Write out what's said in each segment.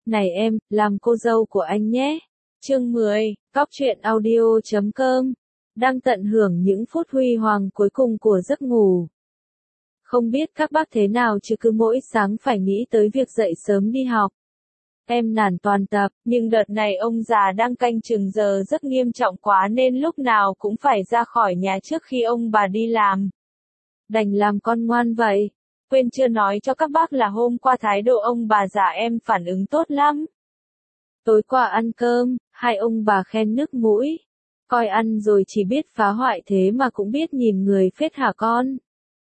Này em, làm cô dâu của anh nhé. Chương 10, Cóc truyện audio.com. Đang tận hưởng những phút huy hoàng cuối cùng của giấc ngủ. Không biết các bác thế nào chứ cứ mỗi sáng phải nghĩ tới việc dậy sớm đi học. Em nản toàn tập, nhưng đợt này ông già đang canh chừng giờ rất nghiêm trọng quá nên lúc nào cũng phải ra khỏi nhà trước khi ông bà đi làm. Đành làm con ngoan vậy. Quên chưa nói cho các bác là hôm qua thái độ ông bà già em phản ứng tốt lắm. Tối qua ăn cơm, hai ông bà khen nước mũi. Coi ăn rồi chỉ biết phá hoại thế mà cũng biết nhìn người phết hả con?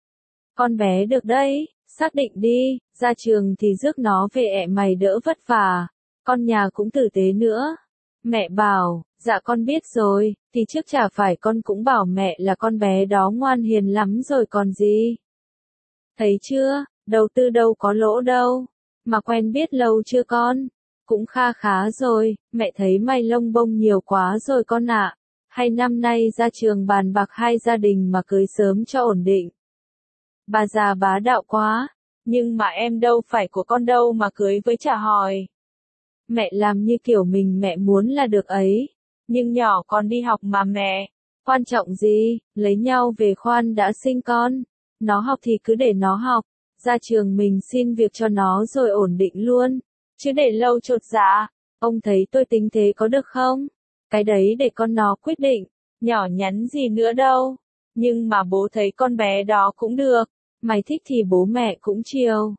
Con bé được đấy, xác định đi, ra trường thì rước nó về ẹ mày đỡ vất vả. Con nhà cũng tử tế nữa. Mẹ bảo, dạ con biết rồi, thì trước chả phải con cũng bảo mẹ là con bé đó ngoan hiền lắm rồi còn gì. Thấy chưa, đầu tư đâu có lỗ đâu, mà quen biết lâu chưa con? Cũng kha khá rồi, mẹ thấy mày lông bông nhiều quá rồi con ạ. Hay năm nay ra trường bàn bạc hai gia đình mà cưới sớm cho ổn định. Bà già bá đạo quá, nhưng mà em đâu phải của con đâu mà cưới với chả hỏi. Mẹ làm như kiểu mẹ muốn là được ấy, nhưng nhỏ còn đi học mà mẹ. Quan trọng gì, lấy nhau về khoan đã sinh con. Nó học thì cứ để nó học, ra trường mình xin việc cho nó rồi ổn định luôn. Chứ để lâu chột dạ, ông thấy tôi tính thế có được không? Cái đấy để con nó quyết định, nhỏ nhắn gì nữa đâu. Nhưng mà bố thấy con bé đó cũng được, mày thích thì bố mẹ cũng chiều.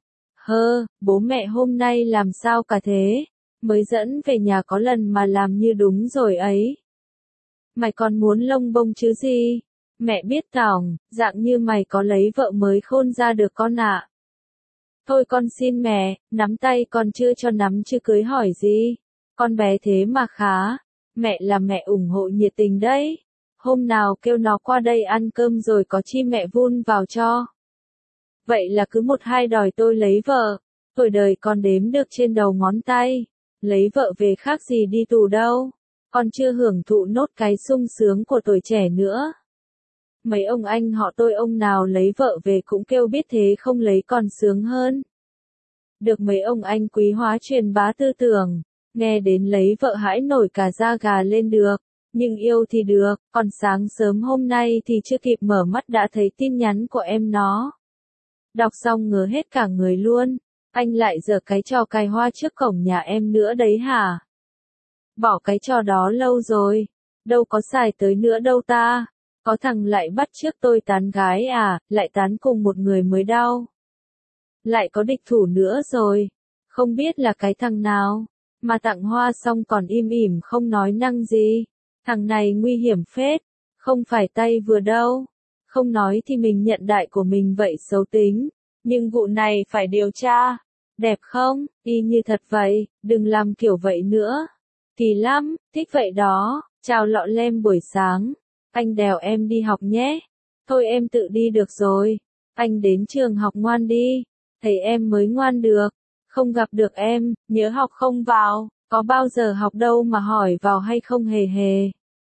Bố mẹ hôm nay làm sao cả thế? Mới dẫn về nhà có lần mà làm như đúng rồi ấy. Mày còn muốn lông bông chứ gì? Mẹ biết tỏng, dạng như mày có lấy vợ mới khôn ra được con ạ. Thôi con xin mẹ, nắm tay con chưa cho nắm chứ cưới hỏi gì. Con bé thế mà khá, mẹ là mẹ ủng hộ nhiệt tình đấy. Hôm nào kêu nó qua đây ăn cơm rồi có chi mẹ vun vào cho. Vậy là cứ một hai đòi tôi lấy vợ, tuổi đời con đếm được trên đầu ngón tay. Lấy vợ về khác gì đi tù đâu, con chưa hưởng thụ nốt cái sung sướng của tuổi trẻ nữa. Mấy ông anh họ tôi ông nào lấy vợ về cũng kêu biết thế không lấy còn sướng hơn. Được mấy ông anh quý hóa truyền bá tư tưởng, nghe đến lấy vợ hãi nổi cả da gà lên được, nhưng yêu thì được, còn sáng sớm hôm nay thì chưa kịp mở mắt đã thấy tin nhắn của em nó. Đọc xong ngớ hết cả người luôn, anh lại giở cái trò cài hoa trước cổng nhà em nữa đấy hả? Bỏ cái trò đó lâu rồi, đâu có xài tới nữa đâu ta. Có thằng lại bắt chước tôi tán gái à, lại tán cùng một người mới đau. Lại có địch thủ nữa rồi, không biết là cái thằng nào, mà tặng hoa xong còn im ỉm không nói năng gì. Thằng này nguy hiểm phết, không phải tay vừa đâu. Không nói thì mình nhận đại của mình vậy xấu tính, nhưng vụ này phải điều tra. Đẹp không, y như thật vậy, đừng làm kiểu vậy nữa. Kỳ lắm, thích vậy đó, chào lọ lem buổi sáng. Anh đèo em đi học nhé. Thôi em tự đi được rồi. Anh đến trường học ngoan đi. Thầy em mới ngoan được. Không gặp được em, nhớ học không vào. Có bao giờ học đâu mà hỏi vào hay không hề hề.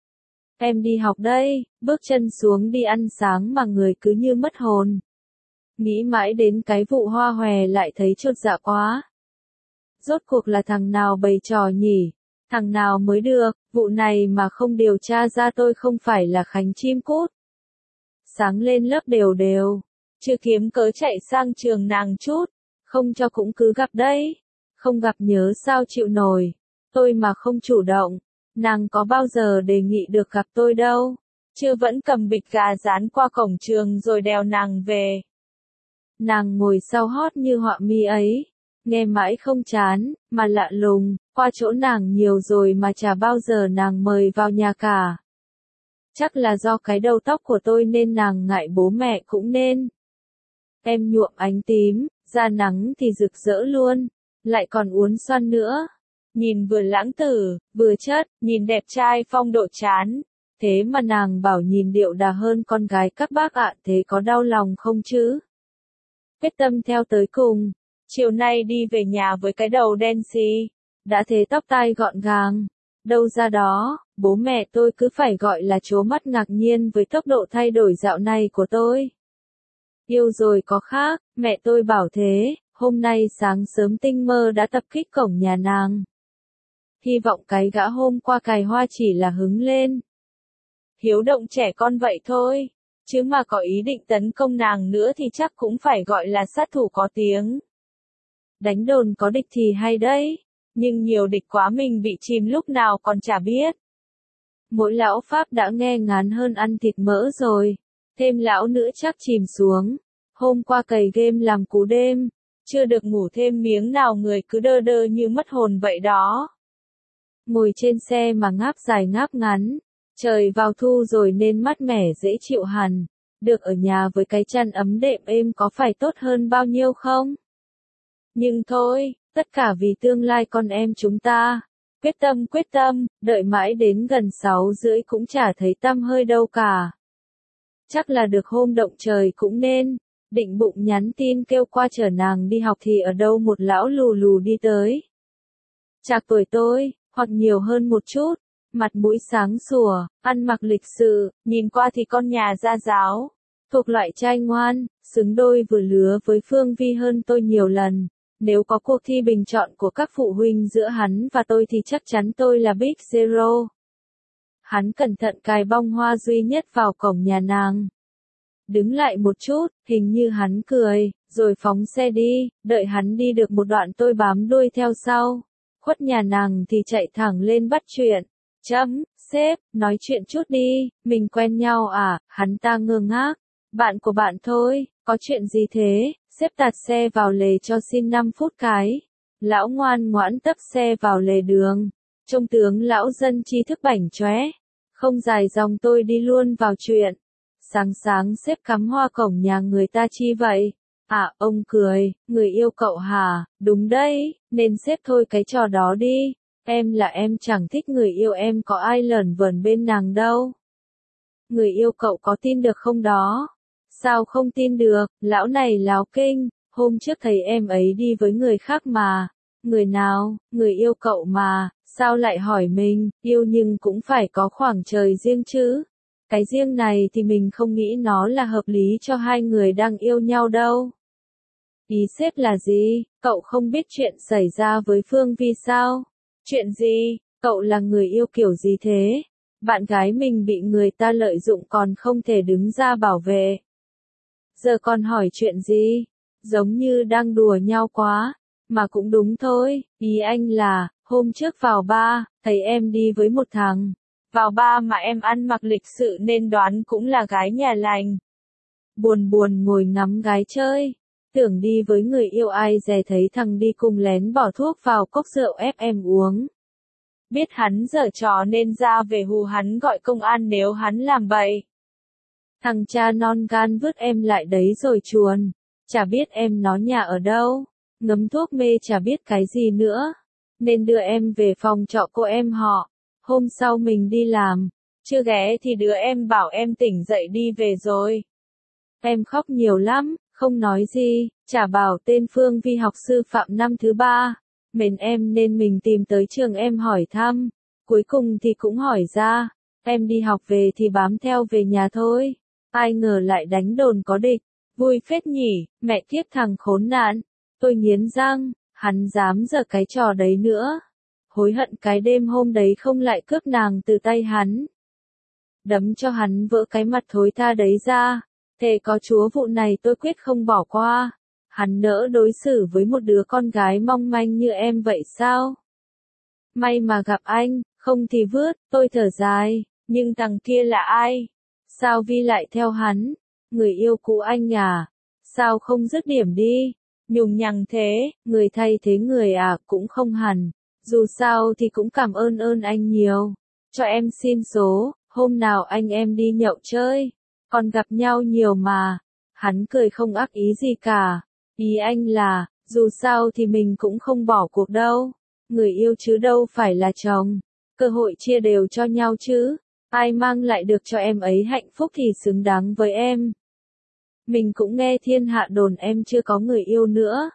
Em đi học đây, bước chân xuống đi ăn sáng mà người cứ như mất hồn. Nghĩ mãi đến cái vụ hoa hòe lại thấy chột dạ quá. Rốt cuộc là thằng nào bày trò nhỉ? Thằng nào mới được, vụ này mà không điều tra ra tôi không phải là Khánh chim cút. Sáng lên lớp đều đều, chưa kiếm cớ chạy sang trường nàng chút, không cho cũng cứ gặp đấy. Không gặp nhớ sao chịu nổi, tôi mà không chủ động, nàng có bao giờ đề nghị được gặp tôi đâu, chưa vẫn cầm bịch gà dán qua cổng trường rồi đèo nàng về. Nàng ngồi sau hót như họa mi ấy. Nghe mãi không chán, mà lạ lùng, qua chỗ nàng nhiều rồi mà chả bao giờ nàng mời vào nhà cả. Chắc là do cái đầu tóc của tôi nên nàng ngại bố mẹ cũng nên. Em nhuộm ánh tím, da nắng thì rực rỡ luôn, lại còn uốn xoăn nữa. Nhìn vừa lãng tử, vừa chất, nhìn đẹp trai phong độ chán. Thế mà nàng bảo nhìn điệu đà hơn con gái các bác ạ, thế có đau lòng không chứ? Quyết tâm theo tới cùng. Chiều nay đi về nhà với cái đầu đen xì, đã thế tóc tai gọn gàng. Đâu ra đó, bố mẹ tôi cứ phải gọi là trố mắt ngạc nhiên với tốc độ thay đổi dạo này của tôi. Yêu rồi có khác, mẹ tôi bảo thế, Hôm nay sáng sớm tinh mơ đã tập kích cổng nhà nàng. Hy vọng cái gã hôm qua cài hoa chỉ là hứng lên. Hiếu động trẻ con vậy thôi, chứ mà có ý định tấn công nàng nữa thì chắc cũng phải gọi là sát thủ có tiếng. Đánh đồn có địch thì hay đấy, nhưng nhiều địch quá mình bị chìm lúc nào còn chả biết. Mỗi lão Pháp đã nghe ngán hơn ăn thịt mỡ rồi, thêm lão nữa chắc chìm xuống. Hôm qua cày game làm cú đêm, chưa được ngủ thêm miếng nào người cứ đơ đơ như mất hồn vậy đó. Ngồi trên xe mà ngáp dài ngáp ngắn, trời vào thu rồi nên mát mẻ dễ chịu hẳn, được ở nhà với cái chăn ấm đệm êm có phải tốt hơn bao nhiêu không? Nhưng thôi, tất cả vì tương lai con em chúng ta. Quyết tâm, đợi mãi đến gần 6:30 cũng chả thấy tăm hơi đâu cả. Chắc là được hôm động trời cũng nên, định bụng nhắn tin kêu qua chở nàng đi học thì ở đâu một lão lù lù đi tới. Chạc tuổi tôi, hoặc nhiều hơn một chút, mặt mũi sáng sủa, ăn mặc lịch sự, nhìn qua thì con nhà gia giáo, thuộc loại trai ngoan, xứng đôi vừa lứa với Phương Vi hơn tôi nhiều lần. Nếu có cuộc thi bình chọn của các phụ huynh giữa hắn và tôi thì chắc chắn tôi là Big Zero. Hắn cẩn thận cài bông hoa duy nhất vào cổng nhà nàng. Đứng lại một chút, hình như hắn cười, rồi phóng xe đi, đợi hắn đi được một đoạn tôi bám đuôi theo sau. Khuất nhà nàng thì chạy thẳng lên bắt chuyện. Sếp, nói chuyện chút đi, mình quen nhau à, hắn ta ngơ ngác. Bạn của bạn thôi, có chuyện gì thế? Xếp tạt xe vào lề cho xin 5 phút cái. Lão ngoan ngoãn tấp xe vào lề đường. Trông tướng lão dân tri thức bảnh chóe. Không dài dòng tôi đi luôn vào chuyện. Sáng sáng xếp cắm hoa cổng nhà người ta chi vậy? À, ông cười, người yêu cậu hả? Đúng đấy, nên xếp thôi cái trò đó đi. Em là em chẳng thích người yêu em có ai lởn vởn bên nàng đâu. Người yêu cậu có tin được không đó? Sao không tin được, lão này láo kinh, hôm trước thấy em ấy đi với người khác mà. Người nào, người yêu cậu mà, sao lại hỏi mình, yêu nhưng cũng phải có khoảng trời riêng chứ. Cái riêng này thì mình không nghĩ nó là hợp lý cho hai người đang yêu nhau đâu. Ý sếp là gì, cậu không biết chuyện xảy ra với Phương Vi sao? Chuyện gì, cậu là người yêu kiểu gì thế? Bạn gái mình bị người ta lợi dụng còn không thể đứng ra bảo vệ. Giờ còn hỏi chuyện gì? Giống như đang đùa nhau quá. Mà cũng đúng thôi, ý anh là, hôm trước vào bar, thấy em đi với một thằng. Vào bar mà em ăn mặc lịch sự nên đoán cũng là gái nhà lành. Buồn buồn ngồi ngắm gái chơi. Tưởng đi với người yêu ai dè thấy thằng đi cùng lén bỏ thuốc vào cốc rượu ép em uống. Biết hắn giở trò nên ra về hù hắn gọi công an nếu hắn làm bậy. Thằng cha non gan vứt em lại đấy rồi chuồn. Chả biết em nó nhà ở đâu. Ngấm thuốc mê chả biết cái gì nữa. Nên đưa em về phòng trọ cô em họ. Hôm sau mình đi làm. Chưa ghé thì đứa em bảo em tỉnh dậy đi về rồi. Em khóc nhiều lắm, không nói gì. Chả bảo tên Phương Vi học sư phạm năm thứ 3. Mến em nên mình tìm tới trường em hỏi thăm. Cuối cùng thì cũng hỏi ra. Em đi học về thì bám theo về nhà thôi. Ai ngờ lại đánh đồn có địch. Vui phết nhỉ, mẹ kiếp thằng khốn nạn. Tôi nghiến răng, hắn dám giở cái trò đấy nữa. Hối hận cái đêm hôm đấy không lại cướp nàng từ tay hắn. Đấm cho hắn vỡ cái mặt thối tha đấy ra. Thề có Chúa vụ này tôi quyết không bỏ qua. Hắn nỡ đối xử với một đứa con gái mong manh như em vậy sao? May mà gặp anh, không thì vứt, tôi thở dài. Nhưng thằng kia là ai? Sao Vi lại theo hắn? Người yêu cũ anh à? Sao không dứt điểm đi? Nhùng nhằng thế, người thay thế người à, cũng không hẳn. Dù sao thì cũng cảm ơn anh nhiều. Cho em xin số, hôm nào anh em đi nhậu chơi. Còn gặp nhau nhiều mà. Hắn cười không ác ý gì cả. Ý anh là, dù sao thì mình cũng không bỏ cuộc đâu. Người yêu chứ đâu phải là chồng. Cơ hội chia đều cho nhau chứ. Ai mang lại được cho em ấy hạnh phúc thì xứng đáng với em. Mình cũng nghe thiên hạ đồn em chưa có người yêu nữa.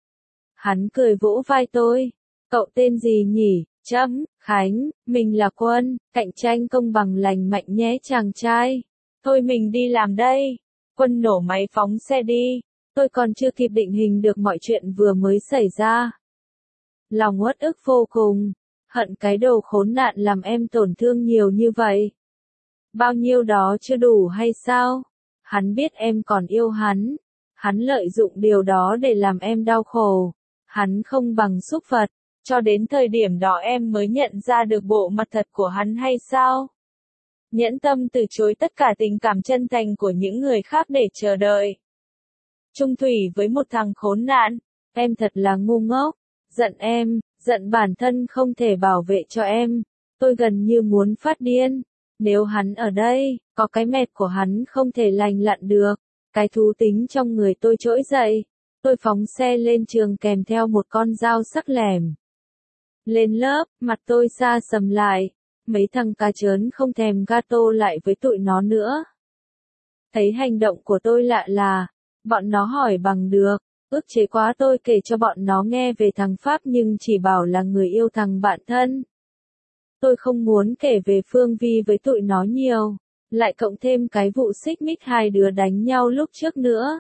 Hắn cười vỗ vai tôi. Cậu tên gì nhỉ? Khánh, mình là Quân, cạnh tranh công bằng lành mạnh nhé chàng trai. Thôi mình đi làm đây. Quân nổ máy phóng xe đi. Tôi còn chưa kịp định hình được mọi chuyện vừa mới xảy ra. Lòng uất ức vô cùng, hận cái đồ khốn nạn làm em tổn thương nhiều như vậy. Bao nhiêu đó chưa đủ hay sao? Hắn biết em còn yêu hắn lợi dụng điều đó để làm em đau khổ. Hắn không bằng súc vật, cho đến thời điểm đó em mới nhận ra được bộ mặt thật của hắn hay sao? Nhẫn tâm từ chối tất cả tình cảm chân thành của những người khác để chờ đợi. Chung thủy với một thằng khốn nạn, em thật là ngu ngốc. Giận em, giận bản thân không thể bảo vệ cho em. Tôi gần như muốn phát điên. Nếu hắn ở đây, có cái mệt của hắn không thể lành lặn được. Cái thú tính trong người tôi trỗi dậy. Tôi phóng xe lên trường kèm theo một con dao sắc lẻm. Lên lớp, mặt tôi xa sầm lại. Mấy thằng cá trớn không thèm gato lại với tụi nó nữa. Thấy hành động của tôi lạ là, bọn nó hỏi bằng được. Ức chế quá tôi kể cho bọn nó nghe về thằng Pháp nhưng chỉ bảo là người yêu thằng bạn thân. Tôi không muốn kể về Phương Vi với tụi nó nhiều. Lại cộng thêm cái vụ xích mích hai đứa đánh nhau lúc trước nữa.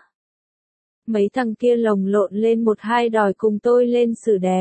Mấy thằng kia lồng lộn lên một hai đòi cùng tôi lên xử đẹp.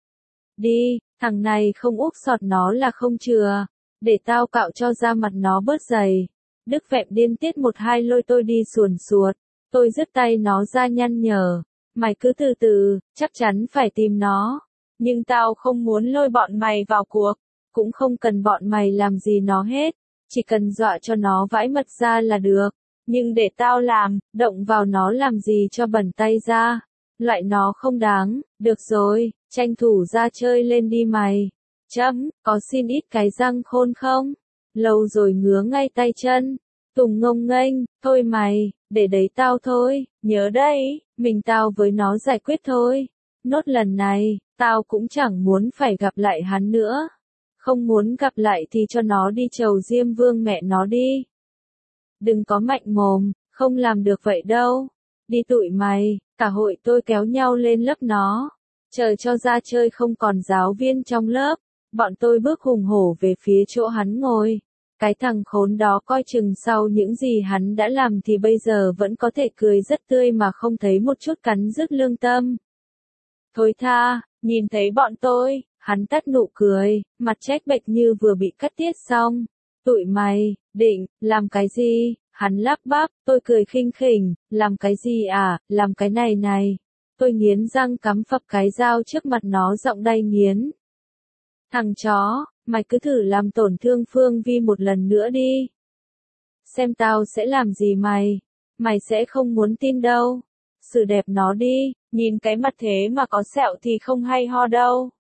Đi, thằng này không úp sọt nó là không chừa. Để tao cạo cho da mặt nó bớt dày. Đức Vẹm điên tiết một hai lôi tôi đi suồn suột. Tôi giật tay nó ra nhăn nhở. Mày cứ từ từ, chắc chắn phải tìm nó. Nhưng tao không muốn lôi bọn mày vào cuộc. Cũng không cần bọn mày làm gì nó hết. Chỉ cần dọa cho nó vãi mật ra là được. Nhưng để tao làm, động vào nó làm gì cho bẩn tay ra. Loại nó không đáng, được rồi, tranh thủ ra chơi lên đi mày. Có xin ít cái răng khôn không? Lâu rồi ngứa ngay tay chân. Tùng ngông nghênh, thôi mày, để đấy tao thôi, nhớ đấy, mình tao với nó giải quyết thôi. Nốt lần này, tao cũng chẳng muốn phải gặp lại hắn nữa. Không muốn gặp lại thì cho nó đi chầu Diêm Vương mẹ nó đi. Đừng có mạnh mồm, không làm được vậy đâu. Đi tụi mày, cả hội tôi kéo nhau lên lớp nó. Chờ cho ra chơi không còn giáo viên trong lớp. Bọn tôi bước hùng hổ về phía chỗ hắn ngồi. Cái thằng khốn đó coi chừng sau những gì hắn đã làm thì bây giờ vẫn có thể cười rất tươi mà không thấy một chút cắn rứt lương tâm. Thôi tha, nhìn thấy bọn tôi, hắn tắt nụ cười, mặt trách bệch như vừa bị cắt tiết xong. Tụi mày, định, làm cái gì? Hắn lắp bắp, tôi cười khinh khỉnh, làm cái gì à, làm cái này này. Tôi nghiến răng cắm phập cái dao trước mặt nó giọng đay nghiến. Thằng chó, mày cứ thử làm tổn thương Phương Vi một lần nữa đi. Xem tao sẽ làm gì mày. Mày sẽ không muốn tin đâu. Xử đẹp nó đi, nhìn cái mặt thế mà có sẹo thì không hay ho đâu.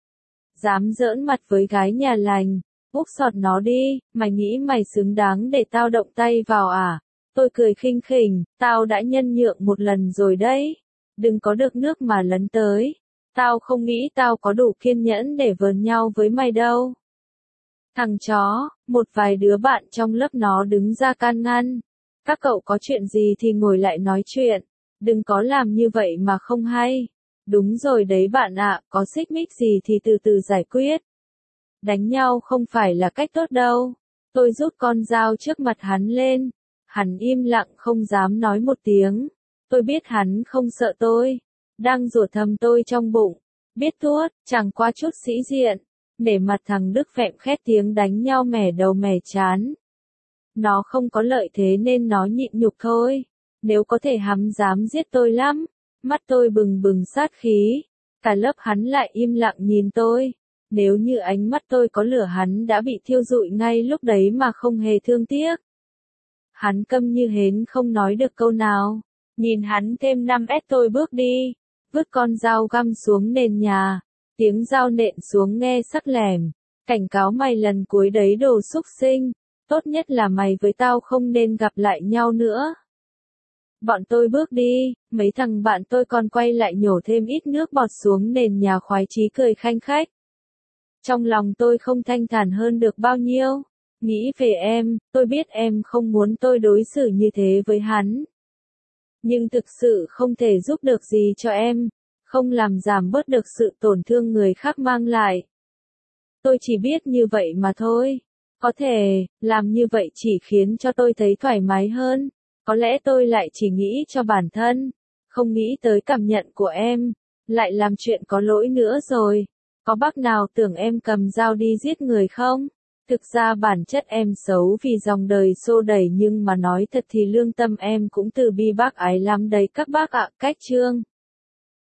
Dám giỡn mặt với gái nhà lành, úp sọt nó đi, mày nghĩ mày xứng đáng để tao động tay vào à? Tôi cười khinh khỉnh, tao đã nhân nhượng một lần rồi đấy. Đừng có được nước mà lấn tới. Tao không nghĩ tao có đủ kiên nhẫn để vờn nhau với mày đâu. Thằng chó, một vài đứa bạn trong lớp nó đứng ra can ngăn. Các cậu có chuyện gì thì ngồi lại nói chuyện. Đừng có làm như vậy mà không hay. Đúng rồi đấy bạn ạ, có xích mích gì thì từ từ giải quyết. Đánh nhau không phải là cách tốt đâu. Tôi rút con dao trước mặt hắn lên. Hắn im lặng không dám nói một tiếng. Tôi biết hắn không sợ tôi. Đang rủa thầm tôi trong bụng. Biết tuốt, chẳng qua chút sĩ diện. Để mặt thằng Đức Vẹm khét tiếng đánh nhau mẻ đầu mẻ chán. Nó không có lợi thế nên nó nhịn nhục thôi. Nếu có thể hắn dám giết tôi lắm. Mắt tôi bừng bừng sát khí. Cả lớp hắn lại im lặng nhìn tôi. Nếu như ánh mắt tôi có lửa hắn đã bị thiêu rụi ngay lúc đấy mà không hề thương tiếc. Hắn câm như hến không nói được câu nào. Nhìn hắn thêm 5 tôi bước đi. Vứt con dao găm xuống nền nhà. Tiếng dao nện xuống nghe sắc lẻm. Cảnh cáo mày lần cuối đấy đồ xúc sinh. Tốt nhất là mày với tao không nên gặp lại nhau nữa. Bọn tôi bước đi, mấy thằng bạn tôi còn quay lại nhổ thêm ít nước bọt xuống nền nhà khoái chí cười khanh khách. Trong lòng tôi không thanh thản hơn được bao nhiêu. Nghĩ về em, tôi biết em không muốn tôi đối xử như thế với hắn. Nhưng thực sự không thể giúp được gì cho em, không làm giảm bớt được sự tổn thương người khác mang lại. Tôi chỉ biết như vậy mà thôi. Có thể, làm như vậy chỉ khiến cho tôi thấy thoải mái hơn. Có lẽ tôi lại chỉ nghĩ cho bản thân. không nghĩ tới cảm nhận của em, lại làm chuyện có lỗi nữa rồi. Có bác nào tưởng em cầm dao đi giết người không? Thực ra bản chất em xấu vì dòng đời xô đẩy nhưng mà nói thật thì lương tâm em cũng từ bi bác ái lắm đấy các bác ạ. Cách chương